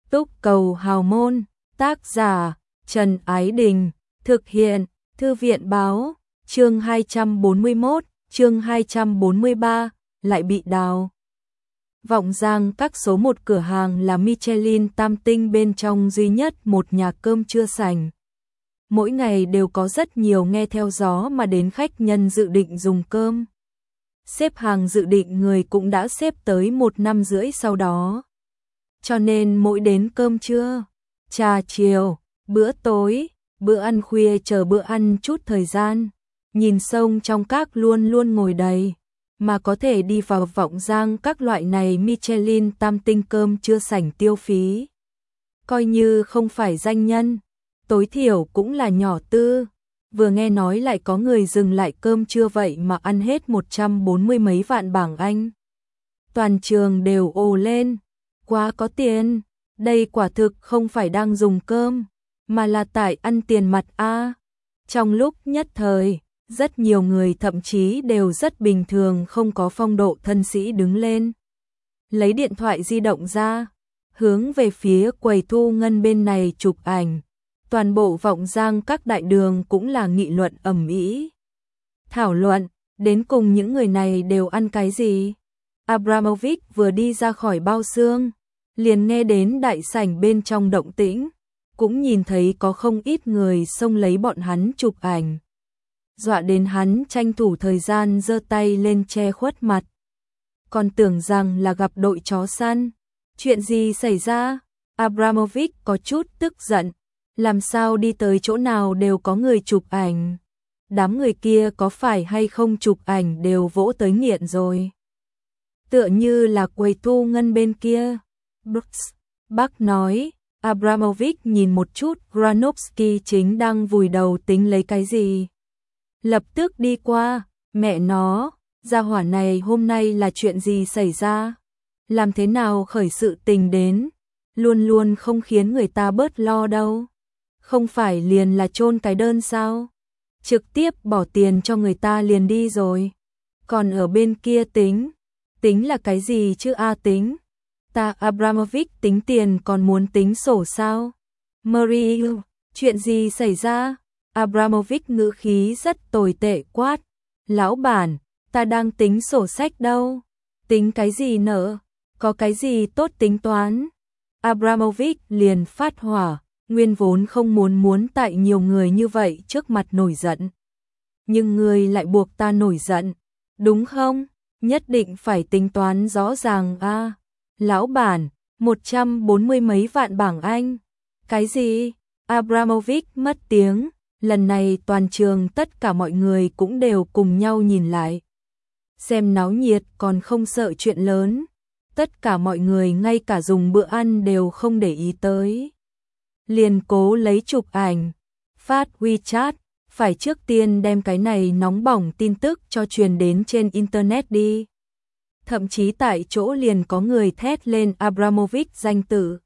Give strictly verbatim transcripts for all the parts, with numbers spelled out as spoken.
Túc Cầu Hào Môn, tác giả Trần Ái Đình, thực hiện Thư viện Báo, chương hai trăm bốn mươi mốt, chương hai trăm bốn mươi ba, lại bị đào. Vọng Giang các số một cửa hàng là Michelin tam tinh bên trong duy nhất một nhà cơm trưa sành. Mỗi ngày đều có rất nhiều nghe theo gió mà đến khách nhân dự định dùng cơm. Xếp hàng dự định người cũng đã xếp tới một năm rưỡi sau đó. Cho nên mỗi đến cơm trưa, trà chiều, bữa tối, bữa ăn khuya chờ bữa ăn chút thời gian, nhìn sông trong các luôn luôn ngồi đầy, mà có thể đi vào Vọng Giang các loại này Michelin tam tinh cơm trưa sảnh tiêu phí. Coi như không phải danh nhân, tối thiểu cũng là nhỏ tư. Vừa nghe nói lại có người dừng lại cơm trưa vậy mà ăn hết một trăm bốn mươi mấy vạn bảng Anh. Toàn trường đều ồ lên, quá có tiền, đây quả thực không phải đang dùng cơm, mà là tại ăn tiền mặt a. Trong lúc nhất thời, rất nhiều người thậm chí đều rất bình thường không có phong độ thân sĩ đứng lên. Lấy điện thoại di động ra, hướng về phía quầy thu ngân bên này chụp ảnh. Toàn bộ Vọng Giang các đại đường cũng là nghị luận ầm ĩ. Thảo luận, đến cùng những người này đều ăn cái gì? Abramovich vừa đi ra khỏi bao xương, liền nghe đến đại sảnh bên trong động tĩnh, cũng nhìn thấy có không ít người xông lấy bọn hắn chụp ảnh. Dọa đến hắn tranh thủ thời gian giơ tay lên che khuất mặt. Còn tưởng rằng là gặp đội chó săn. Chuyện gì xảy ra? Abramovich có chút tức giận. Làm sao đi tới chỗ nào đều có người chụp ảnh. Đám người kia có phải hay không chụp ảnh đều vỗ tới nghiện rồi. Tựa như là quầy thu ngân bên kia. Brooks, bác nói. Abramovich nhìn một chút Granovsky chính đang vùi đầu tính lấy cái gì. Lập tức đi qua, mẹ nó, gia hỏa này hôm nay là chuyện gì xảy ra? Làm thế nào khởi sự tình đến? Luôn luôn không khiến người ta bớt lo đâu. Không phải liền là chôn cái đơn sao? Trực tiếp bỏ tiền cho người ta liền đi rồi. Còn ở bên kia tính, tính là cái gì chứ a tính? Ta Abramovich tính tiền còn muốn tính sổ sao? Marie, chuyện gì xảy ra? Abramovich ngữ khí rất tồi tệ quát. Lão bản, ta đang tính sổ sách đâu? Tính cái gì nợ? Có cái gì tốt tính toán? Abramovich liền phát hỏa, nguyên vốn không muốn muốn tại nhiều người như vậy trước mặt nổi giận. Nhưng người lại buộc ta nổi giận, đúng không? Nhất định phải tính toán rõ ràng a. À, lão bản, một trăm bốn mươi mấy vạn bảng Anh. Cái gì? Abramovich mất tiếng. Lần này toàn trường tất cả mọi người cũng đều cùng nhau nhìn lại. Xem náo nhiệt còn không sợ chuyện lớn. Tất cả mọi người ngay cả dùng bữa ăn đều không để ý tới. Liền cố lấy chụp ảnh, phát WeChat, phải trước tiên đem cái này nóng bỏng tin tức cho truyền đến trên Internet đi. Thậm chí tại chỗ liền có người thét lên Abramovich danh tự.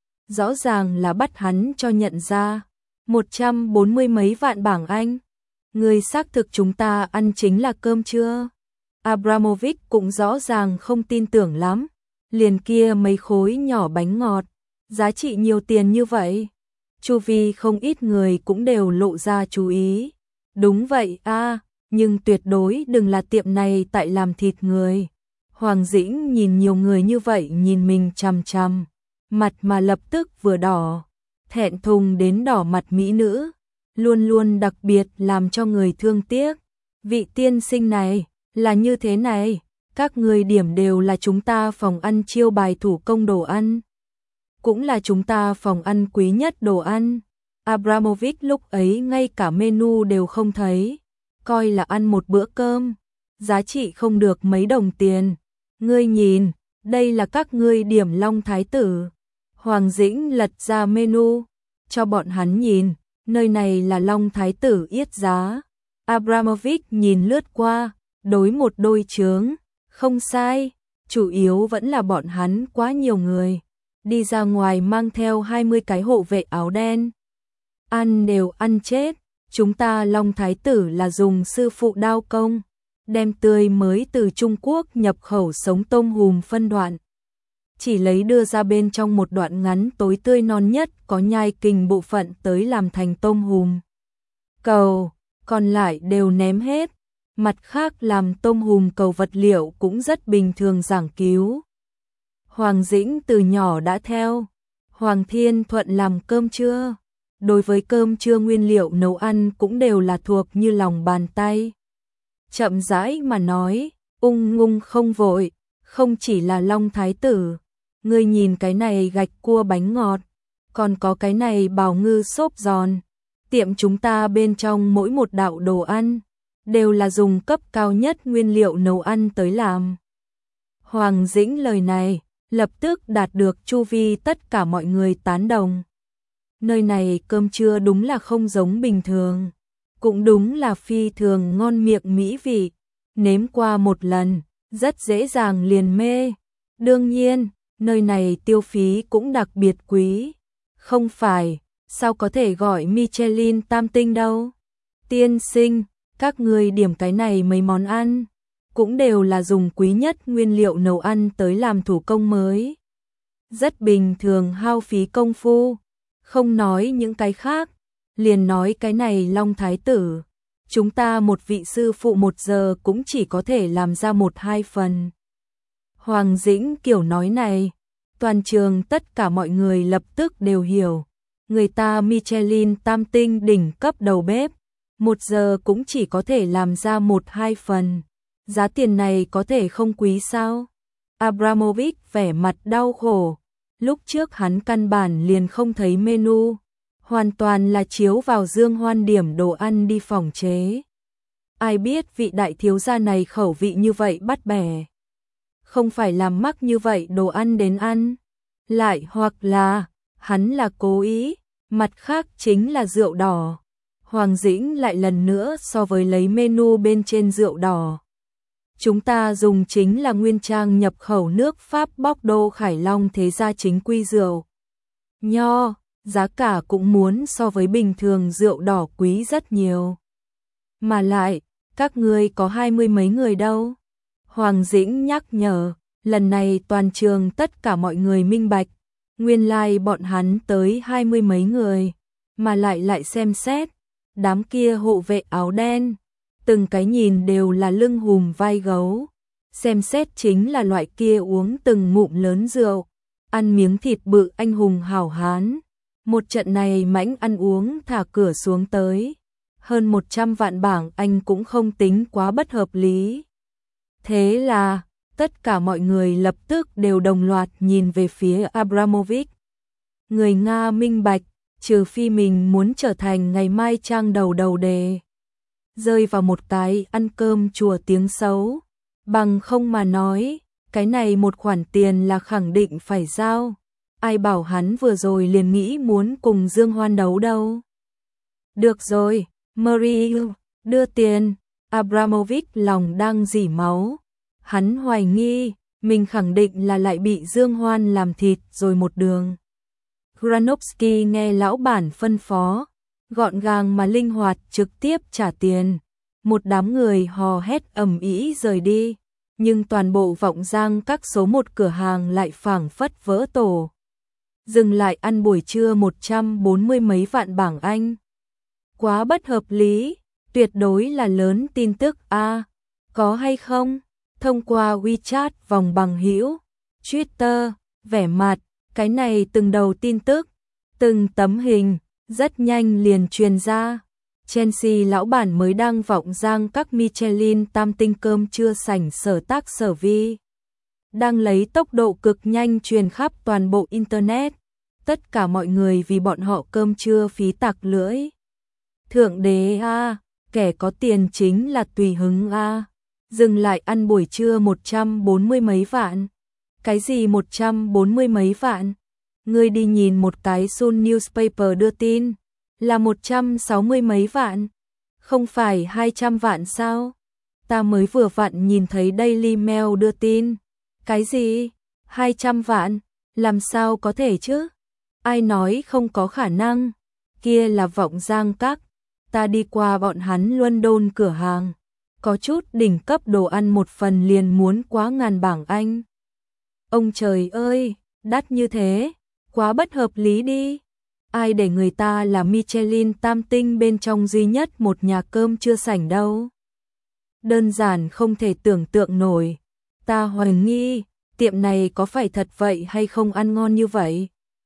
Rõ ràng là bắt hắn cho nhận ra. Một trăm bốn mươi mấy vạn bảng Anh. Người xác thực chúng ta ăn chính là cơm trưa. Abramovich cũng rõ ràng không tin tưởng lắm. Liền kia mấy khối nhỏ bánh ngọt. Giá trị nhiều tiền như vậy. Chu vi không ít người cũng đều lộ ra chú ý. Đúng vậy a, à, nhưng tuyệt đối đừng là tiệm này tại làm thịt người. Hoàng Dĩnh nhìn nhiều người như vậy nhìn mình chằm chằm. Mặt mà lập tức vừa đỏ. Thẹn thùng đến đỏ mặt mỹ nữ, luôn luôn đặc biệt làm cho người thương tiếc. Vị tiên sinh này, là như thế này, các người điểm đều là chúng ta phòng ăn chiêu bài thủ công đồ ăn. Cũng là chúng ta phòng ăn quý nhất đồ ăn. Abramovich lúc ấy ngay cả menu đều không thấy, coi là ăn một bữa cơm, giá trị không được mấy đồng tiền. Ngươi nhìn, đây là các ngươi điểm Long Thái Tử. Hoàng Dĩnh lật ra menu, cho bọn hắn nhìn, nơi này là Long Thái Tử yết giá. Abramovich nhìn lướt qua, đối một đôi chướng, không sai, chủ yếu vẫn là bọn hắn quá nhiều người. Đi ra ngoài mang theo hai mươi cái hộ vệ áo đen. Ăn đều ăn chết, chúng ta Long Thái Tử là dùng sư phụ đao công, đem tươi mới từ Trung Quốc nhập khẩu sống tôm hùm phân đoạn. chỉ lấy đưa ra bên trong một đoạn ngắn tối tươi non nhất có nhai kình bộ phận tới làm thành tôm hùm cầu, còn lại đều ném hết. Mặt khác làm tôm hùm cầu vật liệu cũng rất bình thường giảng cứu. Hoàng Dĩnh từ nhỏ đã theo Hoàng Thiên Thuận làm cơm trưa. Đối với cơm trưa nguyên liệu nấu ăn cũng đều là thuộc như lòng bàn tay. Chậm rãi mà nói, ung ngung không vội, không chỉ là Long Thái Tử. Ngươi nhìn cái này gạch cua bánh ngọt, còn có cái này bào ngư xốp giòn. Tiệm chúng ta bên trong mỗi một đạo đồ ăn, đều là dùng cấp cao nhất nguyên liệu nấu ăn tới làm. Hoàng Dĩnh lời này, lập tức đạt được chu vi tất cả mọi người tán đồng. Nơi này cơm trưa đúng là không giống bình thường, cũng đúng là phi thường ngon miệng mỹ vị, nếm qua một lần, rất dễ dàng liền mê. Đương nhiên, nơi này tiêu phí cũng đặc biệt quý, không phải, sao có thể gọi Michelin tam tinh đâu. Tiên sinh, các người điểm cái này mấy món ăn, cũng đều là dùng quý nhất nguyên liệu nấu ăn tới làm thủ công mới. Rất bình thường hao phí công phu, không nói những cái khác, liền nói cái này Long Thái Tử. Chúng ta một vị sư phụ một giờ cũng chỉ có thể làm ra một hai phần. Hoàng Dĩnh kiểu nói này, toàn trường tất cả mọi người lập tức đều hiểu. Người ta Michelin tam tinh đỉnh cấp đầu bếp, một giờ cũng chỉ có thể làm ra một hai phần. Giá tiền này có thể không quý sao? Abramovich vẻ mặt đau khổ. Lúc trước hắn căn bản liền không thấy menu, hoàn toàn là chiếu vào Dương Hoan điểm đồ ăn đi phòng chế. Ai biết vị đại thiếu gia này khẩu vị như vậy bắt bẻ. Không phải làm mắc như vậy đồ ăn đến ăn. Lại hoặc là, hắn là cố ý, mặt khác chính là rượu đỏ. Hoàng Dĩnh lại lần nữa so với lấy menu bên trên rượu đỏ. Chúng ta dùng chính là nguyên trang nhập khẩu nước Pháp Bordeaux Khải Long thế gia chính quy rượu nho, giá cả cũng muốn so với bình thường rượu đỏ quý rất nhiều. Mà lại, các ngươi có hai mươi mấy người đâu? Hoàng Dĩnh nhắc nhở, lần này toàn trường tất cả mọi người minh bạch, nguyên lai like bọn hắn tới hai mươi mấy người, mà lại lại xem xét, đám kia hộ vệ áo đen. Từng cái nhìn đều là lưng hùm vai gấu, xem xét chính là loại kia uống từng ngụm lớn rượu, ăn miếng thịt bự anh hùng hảo hán. Một trận này mãnh ăn uống thả cửa xuống tới, hơn một trăm vạn bảng Anh cũng không tính quá bất hợp lý. Thế là, tất cả mọi người lập tức đều đồng loạt nhìn về phía Abramovich. Người Nga minh bạch, trừ phi mình muốn trở thành ngày mai trang đầu đầu đề. Rơi vào một cái ăn cơm chùa tiếng xấu, bằng không mà nói, cái này một khoản tiền là khẳng định phải giao. Ai bảo hắn vừa rồi liền nghĩ muốn cùng Dương Hoan đấu đâu. Được rồi, Marie, đưa tiền. Abramovich lòng đang rỉ máu. Hắn hoài nghi, mình khẳng định là lại bị Dương Hoan làm thịt rồi một đường. Granovsky nghe lão bản phân phó, gọn gàng mà linh hoạt trực tiếp trả tiền. Một đám người hò hét ầm ĩ rời đi, nhưng toàn bộ Vọng Giang các số một cửa hàng lại phảng phất vỡ tổ. Dừng lại ăn buổi trưa một trăm bốn mươi mấy vạn bảng Anh. Quá bất hợp lý, tuyệt đối là lớn tin tức a, à, có hay không? Thông qua WeChat vòng bằng hữu, Twitter, vẻ mặt, cái này từng đầu tin tức, từng tấm hình, rất nhanh liền truyền ra. Chelsea lão bản mới đăng Vọng Giang các Michelin tam tinh cơm trưa sảnh sở tác sở vi. Đang lấy tốc độ cực nhanh truyền khắp toàn bộ Internet. Tất cả mọi người vì bọn họ cơm trưa phí tạc lưỡi. Thượng đế a, kẻ có tiền chính là tùy hứng a. Dừng lại ăn buổi trưa một trăm bốn mươi mấy vạn. Cái gì một trăm bốn mươi mấy vạn? Ngươi đi nhìn một cái Sun Newspaper đưa tin, là một trăm sáu mươi mấy vạn. Không phải hai trăm vạn sao? Ta mới vừa vặn nhìn thấy Daily Mail đưa tin. Cái gì? hai trăm vạn? Làm sao có thể chứ? Ai nói không có khả năng? Kia là Vọng Giang các. Ta đi qua bọn hắn London cửa hàng. Có chút đỉnh cấp đồ ăn một phần liền muốn quá ngàn bảng Anh. Ông trời ơi, đắt như thế, quá bất hợp lý đi. Ai để người ta là Michelin tam tinh bên trong duy nhất một nhà cơm chưa sảnh đâu. Đơn giản không thể tưởng tượng nổi. Ta hoài nghi, tiệm này có phải thật vậy hay không ăn ngon như vậy?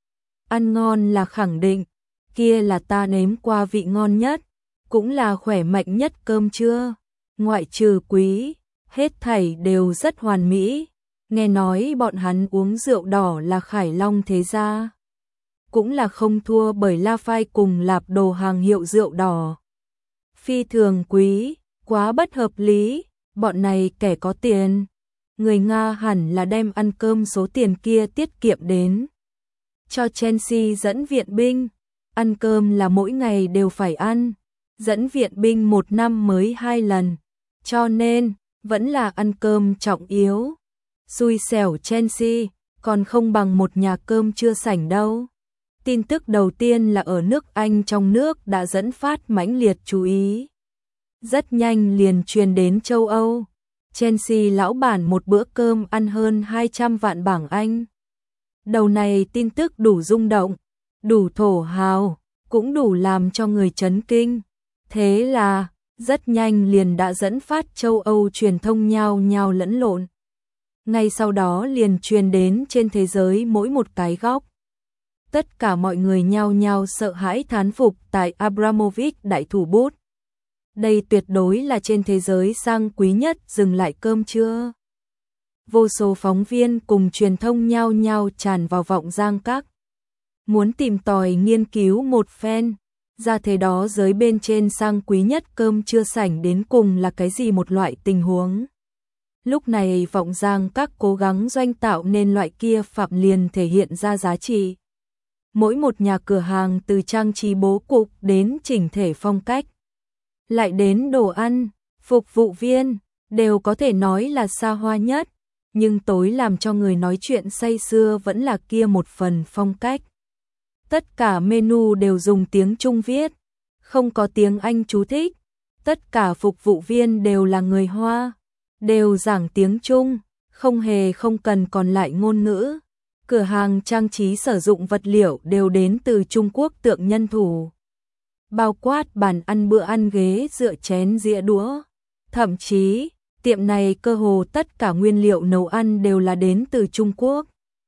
Ăn ngon là khẳng định, kia là ta nếm qua vị ngon nhất, cũng là khỏe mạnh nhất cơm trưa. Ngoại trừ quý, hết thảy đều rất hoàn mỹ. Nghe nói bọn hắn uống rượu đỏ là Khải Long thế gia. Cũng là không thua bởi La Phai cùng Lạp Đồ hàng hiệu rượu đỏ. Phi thường quý, quá bất hợp lý, bọn này kẻ có tiền. Người Nga hẳn là đem ăn cơm số tiền kia tiết kiệm đến. Cho Chelsea dẫn viện binh, ăn cơm là mỗi ngày đều phải ăn, dẫn viện binh một năm mới hai lần, cho nên vẫn là ăn cơm trọng yếu. Xui xẻo Chelsea, còn không bằng một nhà cơm chưa sảnh đâu. Tin tức đầu tiên là ở nước Anh trong nước đã dẫn phát mãnh liệt chú ý. Rất nhanh liền truyền đến châu Âu. Chelsea lão bản một bữa cơm ăn hơn hai trăm vạn bảng Anh. Đầu này tin tức đủ rung động, đủ thổ hào, cũng đủ làm cho người chấn kinh. Thế là, rất nhanh liền đã dẫn phát châu Âu truyền thông nhao nhao lẫn lộn. Ngay sau đó liền truyền đến trên thế giới mỗi một cái góc. Tất cả mọi người nhao nhao sợ hãi thán phục tại Abramovich đại thủ bút. Đây tuyệt đối là trên thế giới sang quý nhất dừng lại cơm trưa. Vô số phóng viên cùng truyền thông nhao nhao tràn vào Vọng Giang Các. Muốn tìm tòi nghiên cứu một phen, ra thế đó giới bên trên sang quý nhất cơm trưa sảnh đến cùng là cái gì một loại tình huống. Lúc này Vọng Giang Các cố gắng doanh tạo nên loại kia phạm liền thể hiện ra giá trị. Mỗi một nhà cửa hàng từ trang trí bố cục đến chỉnh thể phong cách, lại đến đồ ăn, phục vụ viên, đều có thể nói là xa hoa nhất, nhưng tối làm cho người nói chuyện say sưa vẫn là kia một phần phong cách. Tất cả menu đều dùng tiếng Trung viết, không có tiếng Anh chú thích, tất cả phục vụ viên đều là người Hoa, đều giảng tiếng Trung, không hề không cần còn lại ngôn ngữ. Cửa hàng trang trí sử dụng vật liệu đều đến từ Trung Quốc tượng nhân thủ. Bao quát bàn ăn bữa ăn ghế dựa chén dĩa đũa. Thậm chí, tiệm này cơ hồ tất cả nguyên liệu nấu ăn đều là đến từ Trung Quốc.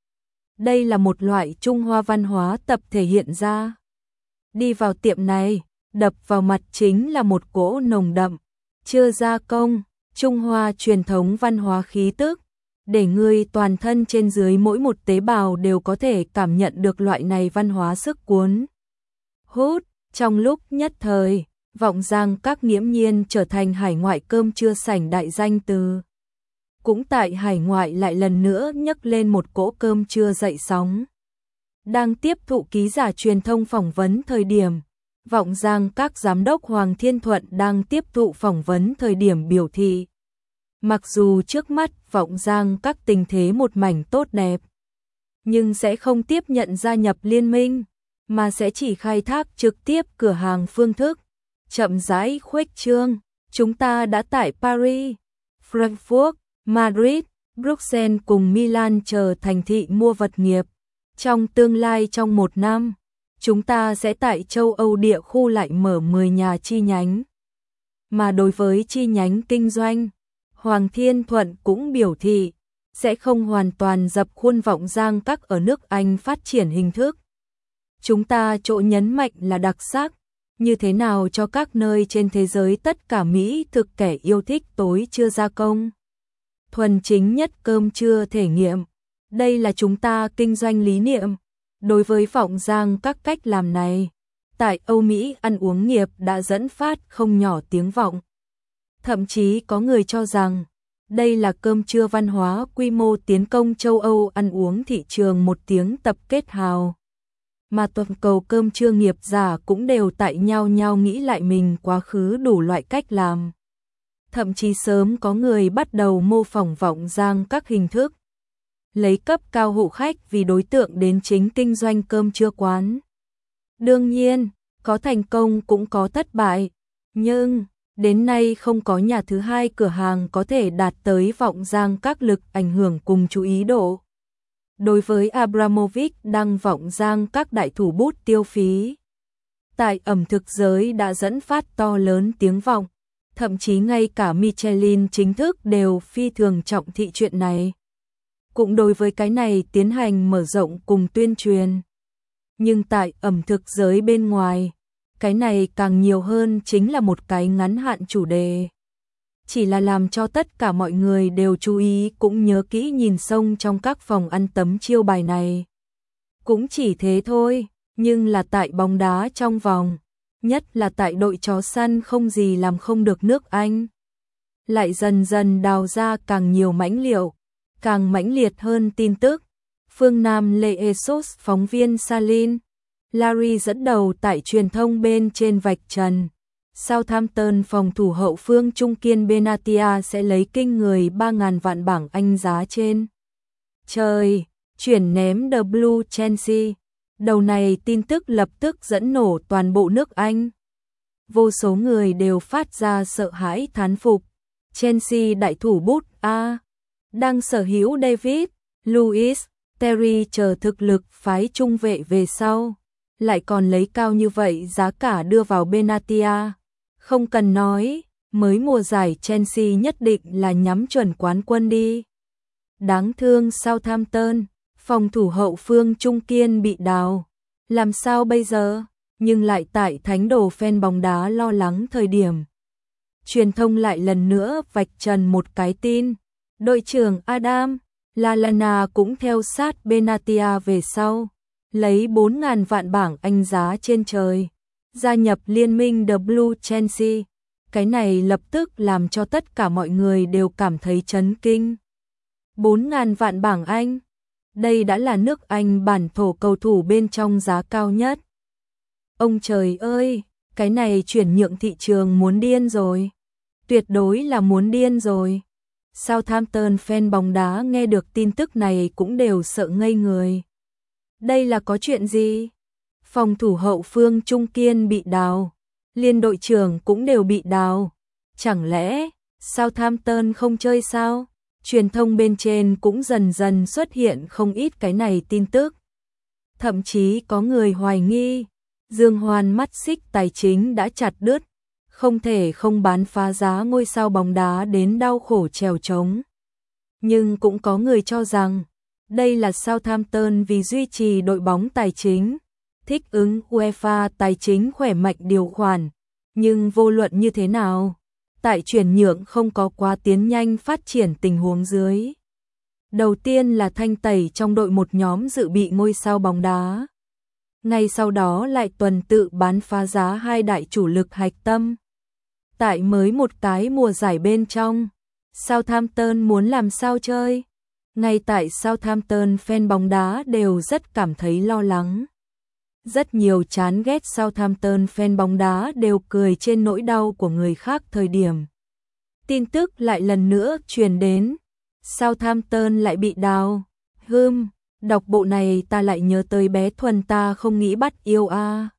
Đây là một loại Trung Hoa văn hóa tập thể hiện ra. Đi vào tiệm này, đập vào mặt chính là một cỗ nồng đậm, chưa gia công, Trung Hoa truyền thống văn hóa khí tức. Để người toàn thân trên dưới mỗi một tế bào đều có thể cảm nhận được loại này văn hóa sức cuốn hút. Trong lúc nhất thời, Vọng Giang Các nghiễm nhiên trở thành hải ngoại cơm trưa sảnh đại danh từ. Cũng tại hải ngoại lại lần nữa nhấc lên một cỗ cơm trưa dậy sóng. Đang tiếp thụ ký giả truyền thông phỏng vấn thời điểm, Vọng Giang Các giám đốc Hoàng Thiên Thuận đang tiếp thụ phỏng vấn thời điểm biểu thị. Mặc dù trước mắt Vọng Giang Các tình thế một mảnh tốt đẹp, nhưng sẽ không tiếp nhận gia nhập liên minh, mà sẽ chỉ khai thác trực tiếp cửa hàng phương thức, chậm rãi khuếch trương. Chúng ta đã tại Paris, Frankfurt, Madrid, Bruxelles cùng Milan chờ thành thị mua vật nghiệp. Trong tương lai trong một năm, chúng ta sẽ tại châu Âu địa khu lại mở mười nhà chi nhánh. Mà đối với chi nhánh kinh doanh, Hoàng Thiên Thuận cũng biểu thị sẽ không hoàn toàn dập khuôn Vọng Giang Các ở nước Anh phát triển hình thức. Chúng ta chỗ nhấn mạnh là đặc sắc, như thế nào cho các nơi trên thế giới tất cả Mỹ thực kẻ yêu thích tối chưa gia công. Thuần chính nhất cơm trưa thể nghiệm, đây là chúng ta kinh doanh lý niệm. Đối với Vọng Giang Các cách làm này, tại Âu Mỹ ăn uống nghiệp đã dẫn phát không nhỏ tiếng vọng. Thậm chí có người cho rằng, đây là cơm trưa văn hóa quy mô tiến công châu Âu ăn uống thị trường một tiếng tập kết hào. Mà toàn cầu cơm trưa nghiệp giả cũng đều tại nhau nhau nghĩ lại mình quá khứ đủ loại cách làm. Thậm chí sớm có người bắt đầu mô phỏng Vọng Giang Các hình thức. Lấy cấp cao hộ khách vì đối tượng đến chính kinh doanh cơm trưa quán. Đương nhiên, có thành công cũng có thất bại, nhưng đến nay không có nhà thứ hai cửa hàng có thể đạt tới Vọng Giang Các lực ảnh hưởng cùng chú ý độ. đối với Abramovich đang vọng giang các đại thủ bút tiêu phí tại ẩm thực giới đã dẫn phát to lớn tiếng vọng, thậm chí ngay cả Michelin chính thức đều phi thường trọng thị chuyện này. Cũng đối với cái này tiến hành mở rộng cùng tuyên truyền. Nhưng tại ẩm thực giới bên ngoài, cái này càng nhiều hơn chính là một cái ngắn hạn chủ đề. Chỉ là làm cho tất cả mọi người đều chú ý cũng nhớ kỹ nhìn xông trong các phòng ăn tấm chiêu bài này. Cũng chỉ thế thôi, nhưng là tại bóng đá trong vòng, nhất là tại đội chó săn không gì làm không được nước Anh. Lại dần dần đào ra càng nhiều mãnh liệu, càng mãnh liệt hơn tin tức. Phương Nam Lê Esos phóng viên Salin, Larry dẫn đầu tại truyền thông bên trên vạch trần. Southampton phòng thủ hậu phương trung kiên Benatia sẽ lấy kinh người ba nghìn vạn bảng Anh giá trên. Trời, chuyển ném The Blue Chelsea. Đầu này tin tức lập tức dẫn nổ toàn bộ nước Anh. Vô số người đều phát ra sợ hãi thán phục. Chelsea đại thủ bút A đang sở hữu David, Luiz, Terry chờ thực lực phái trung vệ về sau, lại còn lấy cao như vậy giá cả đưa vào Benatia. Không cần nói, mới mùa giải Chelsea nhất định là nhắm chuẩn quán quân đi. Đáng thương Southampton, phòng thủ hậu phương trung kiên bị đào. Làm sao bây giờ? Nhưng lại tại thánh đồ fan bóng đá lo lắng thời điểm. Truyền thông lại lần nữa vạch trần một cái tin. Đội trưởng Adam Lallana cũng theo sát Benatia về sau, lấy bốn nghìn vạn bảng Anh giá trên trời, gia nhập liên minh The Blue Chelsea. Cái này lập tức làm cho tất cả mọi người đều cảm thấy chấn kinh. bốn nghìn vạn bảng Anh, đây đã là nước Anh bản thổ cầu thủ bên trong giá cao nhất. Ông trời ơi, cái này chuyển nhượng thị trường muốn điên rồi. Tuyệt đối là muốn điên rồi. Southampton fan bóng đá nghe được tin tức này cũng đều sợ ngây người. Đây là có chuyện gì? Phòng thủ hậu phương trung kiên bị đào, liên đội trưởng cũng đều bị đào. Chẳng lẽ Southampton không chơi sao? Truyền thông bên trên cũng dần dần xuất hiện không ít cái này tin tức. Thậm chí có người hoài nghi, Dương Hoan mắt xích tài chính đã chặt đứt, không thể không bán phá giá ngôi sao bóng đá đến đau khổ trèo trống. Nhưng cũng có người cho rằng, đây là Southampton vì duy trì đội bóng tài chính, thích ứng UEFA tài chính khỏe mạnh điều khoản. Nhưng vô luận như thế nào, tại chuyển nhượng không có quá tiến nhanh phát triển tình huống dưới. Đầu tiên là thanh tẩy trong đội một nhóm dự bị ngôi sao bóng đá. Ngay sau đó lại tuần tự bán phá giá hai đại chủ lực hạch tâm. Tại mới một cái mùa giải bên trong, Southampton muốn làm sao chơi? Ngay tại Southampton fan bóng đá đều rất cảm thấy lo lắng. Rất nhiều chán ghét Southampton fan bóng đá đều cười trên nỗi đau của người khác thời điểm. Tin tức lại lần nữa truyền đến, Southampton lại bị đào. Hừm, đọc bộ này ta lại nhớ tới bé Thuần ta không nghĩ bắt yêu a. À.